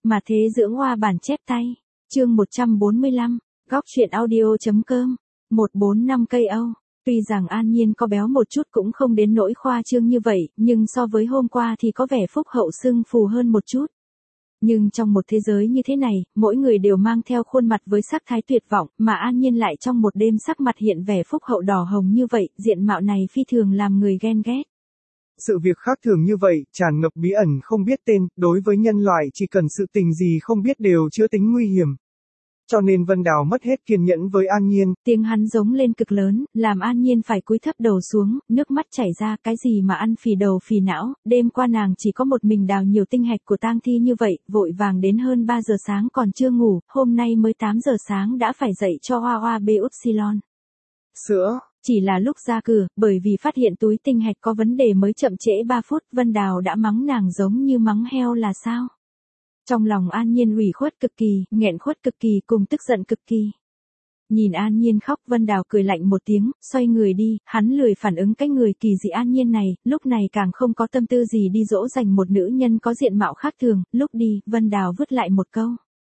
Mà thế dưỡng hoa bản chép tay. Chương 145. Góc truyện audio.com. 145 cây Âu. Tuy rằng An Nhiên có béo một chút cũng không đến nỗi khoa trương như vậy, nhưng so với hôm qua thì có vẻ phúc hậu sưng phù hơn một chút. Nhưng trong một thế giới như thế này, mỗi người đều mang theo khuôn mặt với sắc thái tuyệt vọng, mà An Nhiên lại trong một đêm sắc mặt hiện vẻ phúc hậu đỏ hồng như vậy, diện mạo này phi thường làm người ghen ghét. Sự việc khác thường như vậy, tràn ngập bí ẩn không biết tên, đối với nhân loại chỉ cần sự tình gì không biết đều chứa tính nguy hiểm. Cho nên Vân Đào mất hết kiên nhẫn với An Nhiên. Tiếng hắn giống lên cực lớn, làm An Nhiên phải cúi thấp đầu xuống, nước mắt chảy ra, cái gì mà ăn phì đầu phì não, đêm qua nàng chỉ có một mình đào nhiều tinh hạch của tang thi như vậy, vội vàng đến hơn 3 giờ sáng còn chưa ngủ, hôm nay mới 8 giờ sáng đã phải dậy cho Hoa Hoa bê upsilon. Sữa. Chỉ là lúc ra cửa, bởi vì phát hiện túi tinh hạch có vấn đề mới chậm trễ 3 phút, Vân Đào đã mắng nàng giống như mắng heo là sao? Trong lòng An Nhiên ủy khuất cực kỳ, nghẹn khuất cực kỳ cùng tức giận cực kỳ. Nhìn An Nhiên khóc, Vân Đào cười lạnh một tiếng, xoay người đi, hắn lười phản ứng cái người kỳ dị An Nhiên này, lúc này càng không có tâm tư gì đi dỗ dành một nữ nhân có diện mạo khác thường, lúc đi, Vân Đào vứt lại một câu.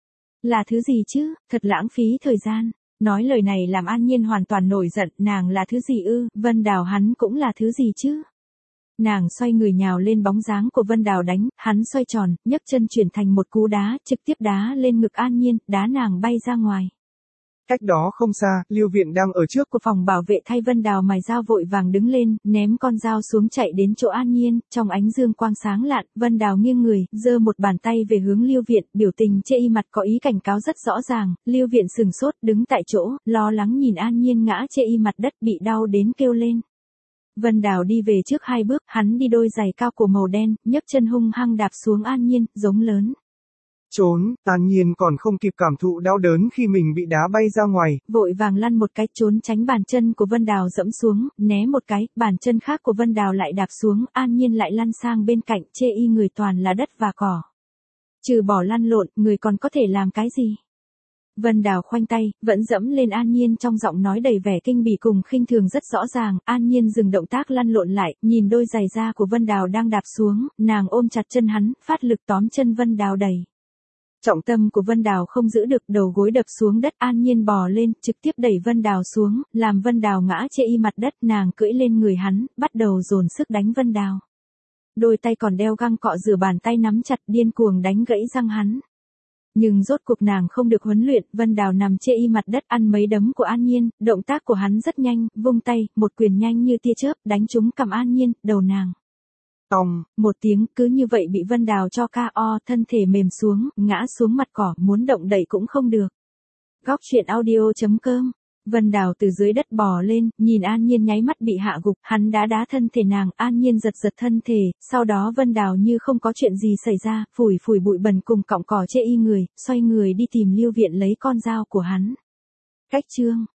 Là thứ gì chứ, thật lãng phí thời gian. Nói lời này làm An Nhiên hoàn toàn nổi giận, nàng là thứ gì ư, Vân Đào hắn cũng là thứ gì chứ. Nàng xoay người nhào lên bóng dáng của Vân Đào đánh, hắn xoay tròn, nhấc chân chuyển thành một cú đá, trực tiếp đá lên ngực An Nhiên, đá nàng bay ra ngoài. Cách đó không xa, Lưu Viện đang ở trước của phòng bảo vệ thay Vân Đào mài dao vội vàng đứng lên, ném con dao xuống chạy đến chỗ An Nhiên, trong ánh dương quang sáng lạn, Vân Đào nghiêng người, giơ một bàn tay về hướng Lưu Viện, biểu tình chê y mặt có ý cảnh cáo rất rõ ràng, Lưu Viện sừng sốt, đứng tại chỗ, lo lắng nhìn An Nhiên ngã chê y mặt đất bị đau đến kêu lên. Vân Đào đi về trước 2 bước, hắn đi đôi giày cao cổ màu đen, nhấc chân hung hăng đạp xuống An Nhiên, giống lớn. Trốn, An Nhiên còn không kịp cảm thụ đau đớn khi mình bị đá bay ra ngoài. Vội vàng lăn một cái trốn tránh bàn chân của Vân Đào dẫm xuống, né một cái, bàn chân khác của Vân Đào lại đạp xuống, An Nhiên lại lăn sang bên cạnh, chê y người toàn là đất và cỏ. Trừ bỏ lăn lộn, người còn có thể làm cái gì? Vân Đào khoanh tay, vẫn dẫm lên An Nhiên trong giọng nói đầy vẻ kinh bỉ cùng khinh thường rất rõ ràng, An Nhiên dừng động tác lăn lộn lại, nhìn đôi giày da của Vân Đào đang đạp xuống, nàng ôm chặt chân hắn, phát lực tóm chân Vân Đào đẩy. Trọng tâm của Vân Đào không giữ được, đầu gối đập xuống đất, An Nhiên bò lên, trực tiếp đẩy Vân Đào xuống, làm Vân Đào ngã chê y mặt đất, nàng cưỡi lên người hắn, bắt đầu dồn sức đánh Vân Đào. Đôi tay còn đeo găng cọ rửa bàn tay nắm chặt điên cuồng đánh gãy răng hắn. Nhưng rốt cuộc nàng không được huấn luyện, Vân Đào nằm chê y mặt đất ăn mấy đấm của An Nhiên, động tác của hắn rất nhanh, vung tay, một quyền nhanh như tia chớp, đánh trúng cằm An Nhiên, đầu nàng. Tòng, một tiếng, cứ như vậy bị Vân Đào cho KO, thân thể mềm xuống, ngã xuống mặt cỏ, muốn động đậy cũng không được. Góc truyện audio.com. Vân Đào từ dưới đất bò lên, nhìn An Nhiên nháy mắt bị hạ gục, hắn đá thân thể nàng, An Nhiên giật thân thể, sau đó Vân Đào như không có chuyện gì xảy ra, phủi bụi bẩn cùng cọng cỏ chê y người, xoay người đi tìm Lưu Viện lấy con dao của hắn. Cách chương